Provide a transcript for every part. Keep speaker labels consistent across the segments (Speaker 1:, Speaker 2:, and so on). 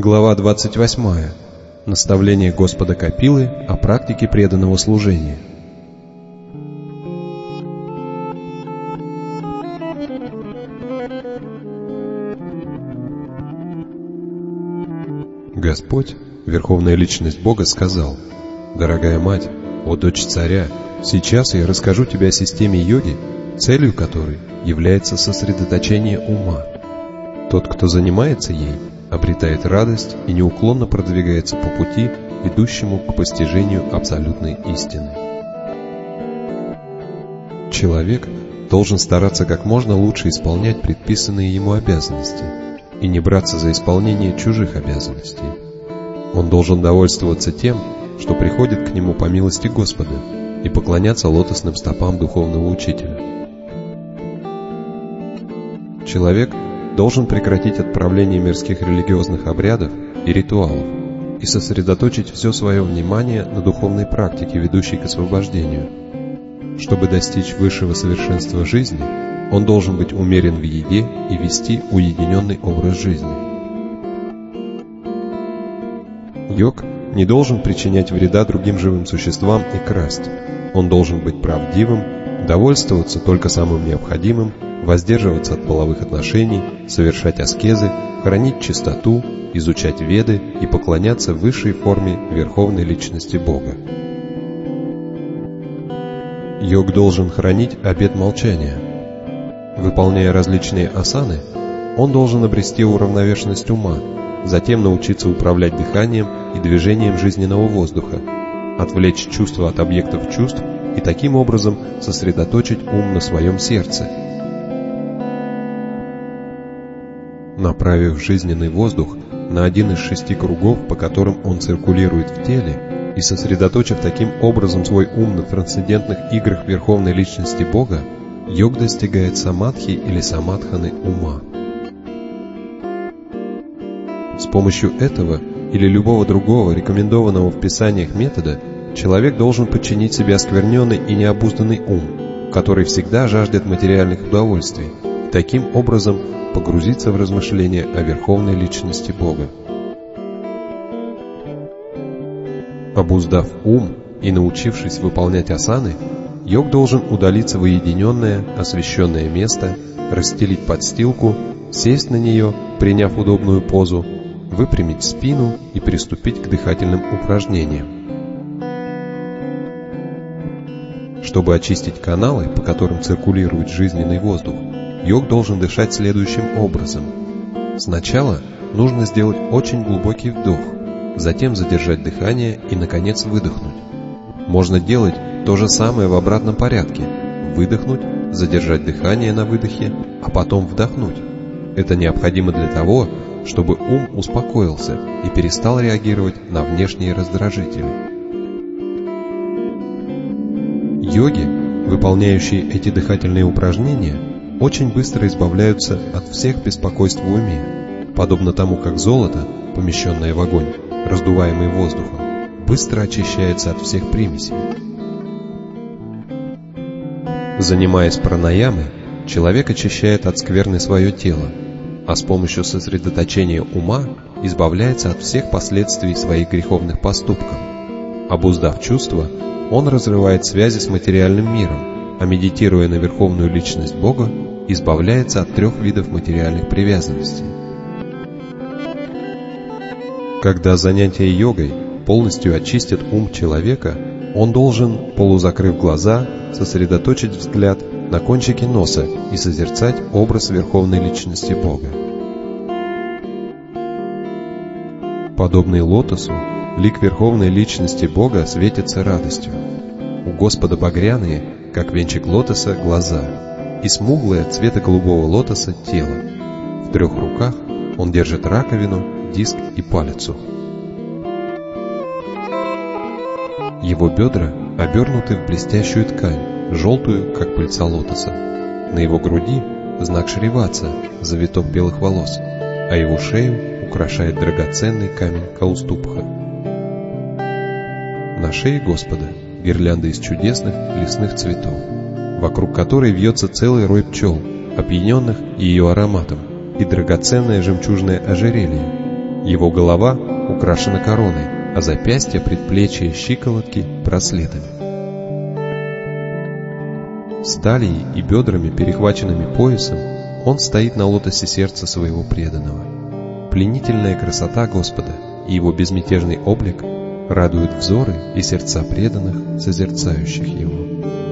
Speaker 1: Глава 28. Наставление Господа Капилы о практике преданного служения. Господь, Верховная Личность Бога, сказал: «Дорогая мать, о дочь царя, сейчас я расскажу тебе о системе йоги, целью которой является сосредоточение ума. Тот, кто занимается ей, обретает радость и неуклонно продвигается по пути, ведущему к постижению абсолютной истины. Человек должен стараться как можно лучше исполнять предписанные ему обязанности и не браться за исполнение чужих обязанностей. Он должен довольствоваться тем, что приходит к нему по милости Господа, и поклоняться лотосным стопам духовного учителя. Человек должен прекратить отправление мирских религиозных обрядов и ритуалов и сосредоточить все свое внимание на духовной практике, ведущей к освобождению. Чтобы достичь высшего совершенства жизни, он должен быть умерен в еде и вести уединенный образ жизни. Йог не должен причинять вреда другим живым существам и красть. Он должен быть правдивым, довольствоваться только самым необходимым, воздерживаться от половых отношений, совершать аскезы, хранить чистоту, изучать веды и поклоняться высшей форме Верховной Личности Бога. Йог должен хранить обет молчания. Выполняя различные асаны, он должен обрести уравновешенность ума, затем научиться управлять дыханием и движением жизненного воздуха, отвлечь чувства от объектов чувств и таким образом сосредоточить ум на своем сердце. Направив жизненный воздух на один из 6 кругов, по которым он циркулирует в теле, и сосредоточив таким образом свой ум на трансцендентных играх Верховной Личности Бога, йог достигает самадхи или самадханы ума. С помощью этого или любого другого рекомендованного в писаниях метода человек должен подчинить себе оскверненный и необузданный ум, который всегда жаждет материальных удовольствий, и таким образом погрузиться в размышления о Верховной Личности Бога. Обуздав ум и научившись выполнять асаны, йог должен удалиться в уединенное, освященное место, расстелить подстилку, сесть на нее, приняв удобную позу, выпрямить спину и приступить к дыхательным упражнениям. Чтобы очистить каналы, по которым циркулирует жизненный воздух, йог должен дышать следующим образом. Сначала нужно сделать очень глубокий вдох, затем задержать дыхание и, наконец, выдохнуть. Можно делать то же самое в обратном порядке: выдохнуть, задержать дыхание на выдохе, а потом вдохнуть. Это необходимо для того, чтобы ум успокоился и перестал реагировать на внешние раздражители. Йоги, выполняющие эти дыхательные упражнения, очень быстро избавляются от всех беспокойств в уме, подобно тому, как золото, помещенное в огонь, раздуваемый воздухом, быстро очищается от всех примесей. Занимаясь пранаямой, человек очищает от скверны свое тело, а с помощью сосредоточения ума избавляется от всех последствий своих греховных поступков. Обуздав чувства, он разрывает связи с материальным миром, а медитируя на Верховную Личность Бога, избавляется от 3 видов материальных привязанностей. Когда занятия йогой полностью очистят ум человека, он должен, полузакрыв глаза, сосредоточить взгляд на кончике носа и созерцать образ Верховной Личности Бога. Подобный лотосу, лик Верховной Личности Бога светится радостью. У Господа багряные, как венчик лотоса, глаза, и смуглое цвета голубого лотоса тело. В 3 руках он держит раковину, диск и палицу. Его бедра обернуты в блестящую ткань, желтую, как пыльца лотоса. На его груди знак Шриватса, завиток белых волос, а его шею украшает драгоценный камень Кауступха. На шее Господа гирлянда из чудесных лесных цветов, вокруг которой вьется целый рой пчел, опьяненных ее ароматом, и драгоценное жемчужное ожерелье. Его голова украшена короной, а запястья, предплечья и щиколотки – браслетами. С талией и бедрами, перехваченными поясом, он стоит на лотосе сердца своего преданного. Пленительная красота Господа и его безмятежный облик радуют взоры и сердца преданных, созерцающих его.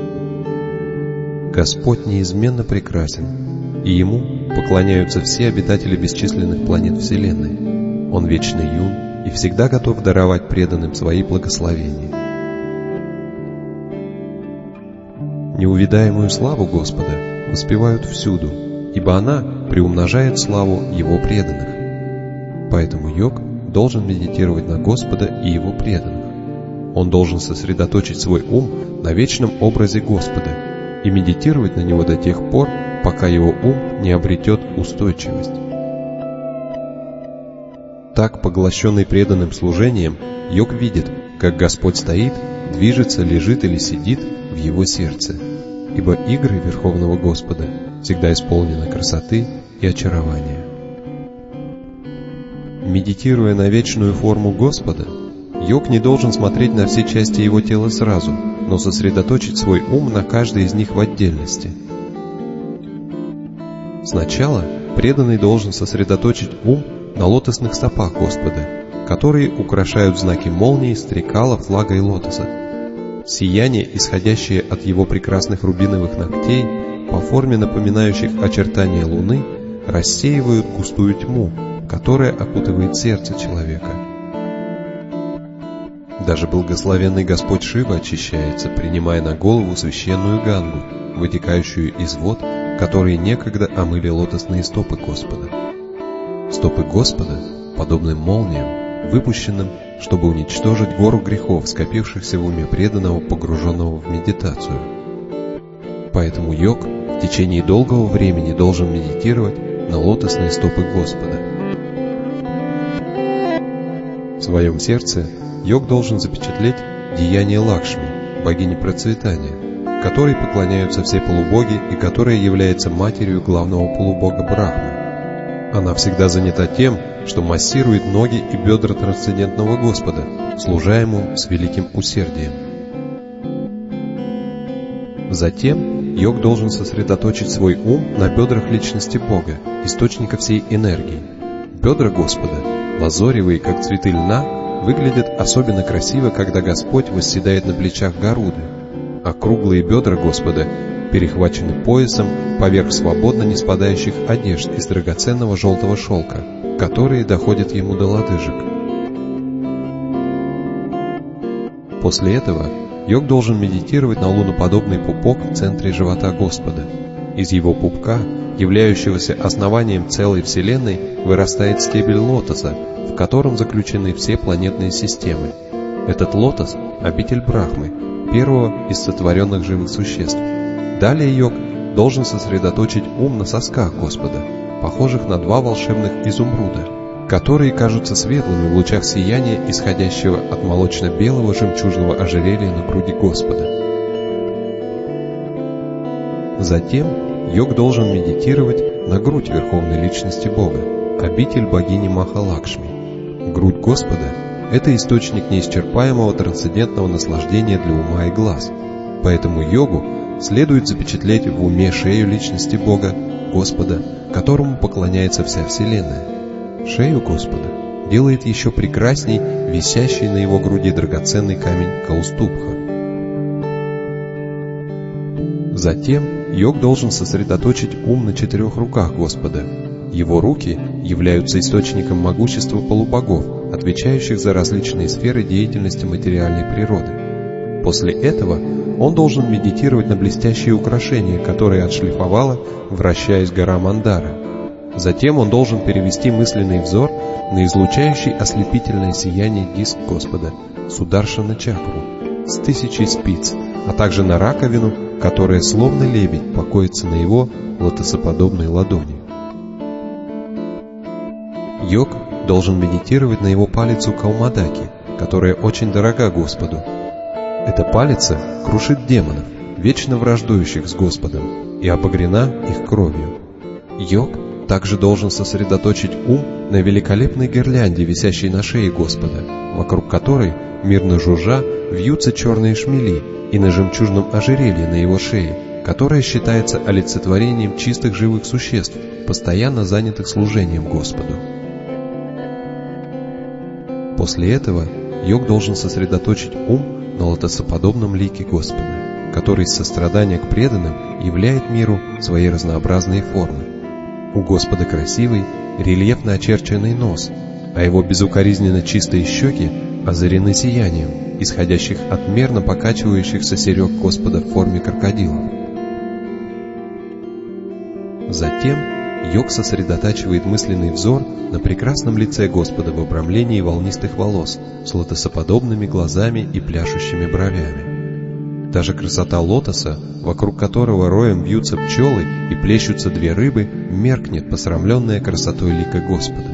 Speaker 1: Господь неизменно прекрасен, и Ему поклоняются все обитатели бесчисленных планет Вселенной. Он вечно юн и всегда готов даровать преданным свои благословения. Неувидаемую славу Господа воспевают всюду, ибо она приумножает славу Его преданных. Поэтому йог должен медитировать на Господа и Его преданных. Он должен сосредоточить свой ум на вечном образе Господа и медитировать на него до тех пор, пока его ум не обретет устойчивость. Так, поглощенный преданным служением, йог видит, как Господь стоит, движется, лежит или сидит в его сердце, ибо игры Верховного Господа всегда исполнены красоты и очарования. Медитируя на вечную форму Господа, йог не должен смотреть на все части его тела сразу, но сосредоточить свой ум на каждой из них в отдельности. Сначала преданный должен сосредоточить ум на лотосных стопах Господа, которые украшают знаки молнии, стрекала, флага и лотоса. Сияние, исходящее от его прекрасных рубиновых ногтей, по форме напоминающих очертания луны, рассеивают густую тьму, которая окутывает сердце человека. Даже благословенный Господь Шива очищается, принимая на голову священную гангу, вытекающую из вод, которые некогда омыли лотосные стопы Господа. Стопы Господа подобны молниям, выпущенным, чтобы уничтожить гору грехов, скопившихся в уме преданного, погруженного в медитацию. Поэтому йог в течение долгого времени должен медитировать на лотосные стопы Господа. В своем сердце йог должен запечатлеть деяние Лакшми, богини процветания, которой поклоняются все полубоги и которая является матерью главного полубога Брахмы. Она всегда занята тем, что массирует ноги и бедра трансцендентного Господа, служа Ему с великим усердием. Затем йог должен сосредоточить свой ум на бедрах личности Бога, источника всей энергии. Бедра Господа, лазоревые, как цветы льна, выглядят особенно красиво, когда Господь восседает на плечах Гаруды, а круглые бедра Господа перехвачены поясом поверх свободно не спадающих одежд из драгоценного желтого шелка, которые доходят ему до лодыжек. После этого йог должен медитировать на луноподобный пупок в центре живота Господа. Из его пупка, являющегося основанием целой Вселенной, вырастает стебель лотоса, в котором заключены все планетные системы. Этот лотос – обитель Брахмы, первого из сотворенных живых существ. Далее йог должен сосредоточить ум на сосках Господа, похожих на два волшебных изумруда, которые кажутся светлыми в лучах сияния, исходящего от молочно-белого жемчужного ожерелья на груди Господа. Затем йог должен медитировать на грудь Верховной Личности Бога, обитель богини Махалакшми. Грудь Господа – это источник неисчерпаемого трансцендентного наслаждения для ума и глаз, поэтому йогу следует запечатлеть в уме шею Личности Бога, Господа, которому поклоняется вся Вселенная. Шею Господа делает еще прекрасней висящий на его груди драгоценный камень Каустубха. Затем йог должен сосредоточить ум на 4 руках Господа. Его руки являются источником могущества полубогов, отвечающих за различные сферы деятельности материальной природы. После этого он должен медитировать на блестящие украшения, которые отшлифовала, вращаясь гора Мандара. Затем он должен перевести мысленный взор на излучающий ослепительное сияние диск Господа, Сударшана чакру, с 1000 спиц, а также на раковину, которая словно лебедь покоится на его лотосоподобной ладони. Йог должен медитировать на его палицу Каумадаки, которая очень дорога Господу. Эта палица крушит демонов, вечно враждующих с Господом, и обогрена их кровью. Йог также должен сосредоточить ум на великолепной гирлянде, висящей на шее Господа, вокруг которой, мирно жужжа, вьются черные шмели, и на жемчужном ожерелье на его шее, которое считается олицетворением чистых живых существ, постоянно занятых служением Господу. После этого йог должен сосредоточить ум на лотосоподобном лике Господа, который из сострадания к преданным являет миру свои разнообразные формы. У Господа красивый, рельефно очерченный нос, а его безукоризненно чистые щеки озарены сиянием, исходящих от мерно покачивающихся серег Господа в форме крокодилов. Затем йог сосредотачивает мысленный взор на прекрасном лице Господа в обрамлении волнистых волос с лотосоподобными глазами и пляшущими бровями. Та же красота лотоса, вокруг которого роем вьются пчелы и плещутся две рыбы, меркнет, посрамленная красотой лика Господа.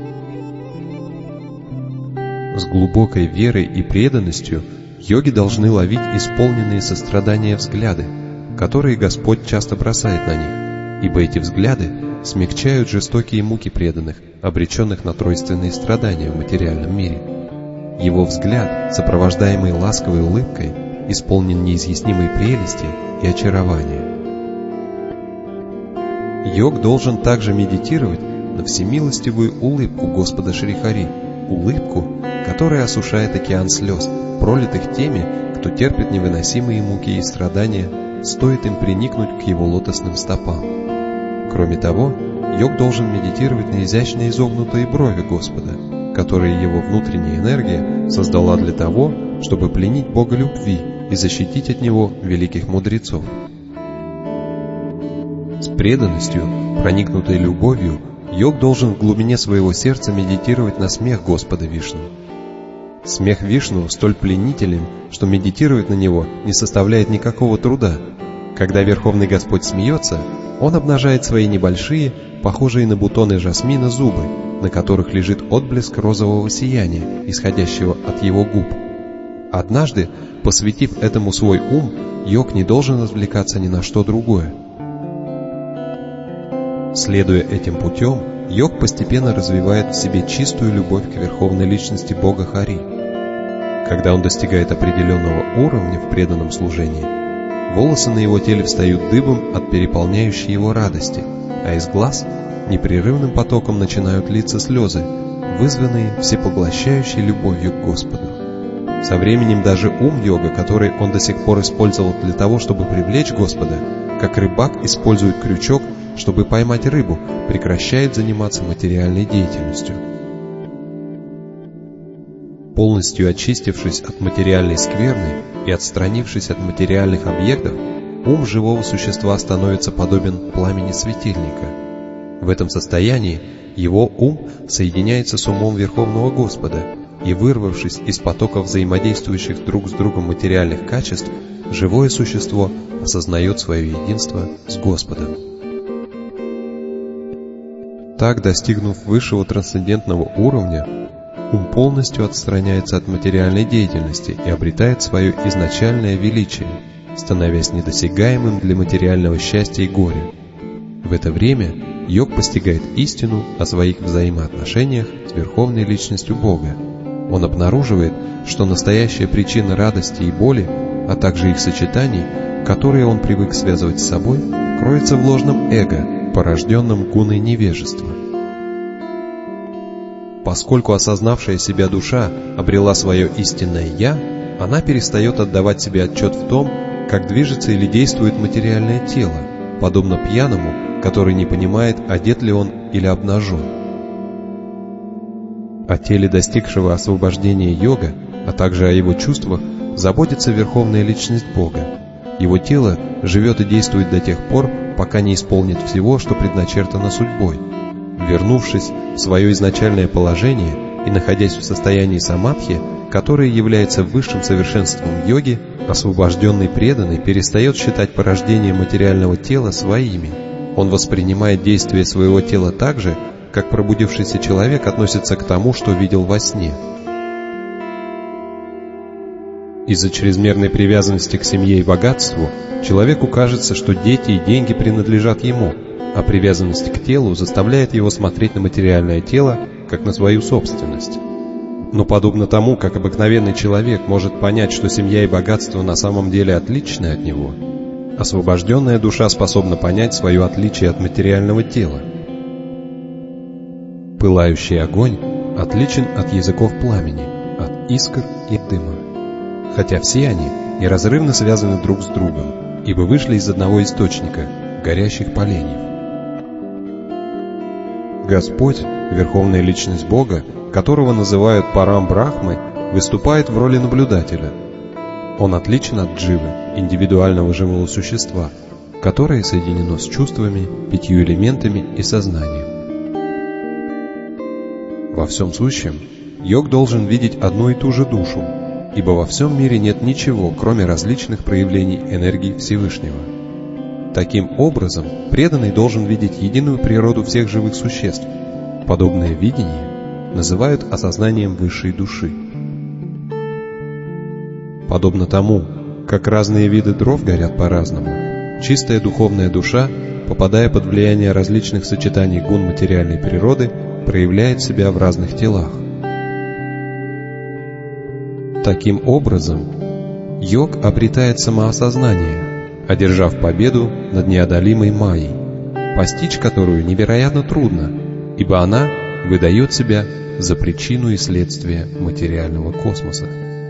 Speaker 1: С глубокой верой и преданностью йоги должны ловить исполненные сострадания взгляды, которые Господь часто бросает на них, ибо эти взгляды смягчают жестокие муки преданных, обреченных на тройственные страдания в материальном мире. Его взгляд, сопровождаемый ласковой улыбкой, исполнен неизъяснимой прелести и очарования. Йог должен также медитировать на всемилостивую улыбку Господа Шри Хари, улыбку, которая осушает океан слез, пролитых теми, кто терпит невыносимые муки и страдания, стоит им приникнуть к его лотосным стопам. Кроме того, йог должен медитировать на изящно изогнутые брови Господа, которые его внутренняя энергия создала для того, чтобы пленить Бога любви и защитить от него великих мудрецов. С преданностью, проникнутой любовью, йог должен в глубине своего сердца медитировать на смех Господа Вишну. Смех Вишну столь пленителен, что медитировать на него не составляет никакого труда. Когда Верховный Господь смеется, Он обнажает свои небольшие, похожие на бутоны жасмина, зубы, на которых лежит отблеск розового сияния, исходящего от его губ. Однажды, посвятив этому свой ум, йог не должен отвлекаться ни на что другое. Следуя этим путем, йог постепенно развивает в себе чистую любовь к Верховной Личности Бога Хари. Когда он достигает определенного уровня в преданном служении, волосы на его теле встают дыбом от переполняющей его радости, а из глаз непрерывным потоком начинают литься слезы, вызванные всепоглощающей любовью к Господу. Со временем даже ум йога, который он до сих пор использовал для того, чтобы привлечь Господа, как рыбак использует крючок, чтобы поймать рыбу, прекращает заниматься материальной деятельностью. Полностью очистившись от материальной скверны и отстранившись от материальных объектов, ум живого существа становится подобен пламени светильника. В этом состоянии его ум соединяется с умом Верховного Господа, и, вырвавшись из потока взаимодействующих друг с другом материальных качеств, живое существо осознает свое единство с Господом. Так, достигнув высшего трансцендентного уровня, ум полностью отстраняется от материальной деятельности и обретает свое изначальное величие, становясь недосягаемым для материального счастья и горя. В это время йог постигает истину о своих взаимоотношениях с Верховной Личностью Бога. Он обнаруживает, что настоящая причина радости и боли, а также их сочетаний, которые он привык связывать с собой, кроется в ложном эго, порожденном гуной невежества. Поскольку осознавшая себя душа обрела свое истинное «я», она перестает отдавать себе отчет в том, как движется или действует материальное тело, подобно пьяному, который не понимает, одет ли он или обнажен. О теле достигшего освобождения йога, а также о его чувствах, заботится Верховная Личность Бога. Его тело живет и действует до тех пор, пока не исполнит всего, что предначертано судьбой. Вернувшись в свое изначальное положение и находясь в состоянии самадхи, которое является высшим совершенством йоги, освобожденный преданный перестает считать порождение материального тела своими. Он воспринимает действия своего тела так же, как пробудившийся человек относится к тому, что видел во сне. Из-за чрезмерной привязанности к семье и богатству человеку кажется, что дети и деньги принадлежат ему, а привязанность к телу заставляет его смотреть на материальное тело как на свою собственность. Но подобно тому, как обыкновенный человек может понять, что семья и богатство на самом деле отличны от него, освобожденная душа способна понять свое отличие от материального тела. Пылающий огонь отличен от языков пламени, от искр и дыма, хотя все они неразрывно связаны друг с другом, ибо вышли из одного источника – горящих поленьев. Господь, Верховная Личность Бога, которого называют Парам Брахмой, выступает в роли наблюдателя. Он отличен от дживы, индивидуального живого существа, которое соединено с чувствами, 5 элементами и сознанием. Во всем сущем йог должен видеть одну и ту же душу, ибо во всем мире нет ничего, кроме различных проявлений энергии Всевышнего. Таким образом, преданный должен видеть единую природу всех живых существ. Подобное видение называют осознанием высшей души. Подобно тому, как разные виды дров горят по-разному, чистая духовная душа, попадая под влияние различных сочетаний гун материальной природы, проявляет себя в разных телах. Таким образом, йог обретает самоосознание, одержав победу над неодолимой майей, постичь которую невероятно трудно, ибо она выдает себя за причину и следствие материального космоса.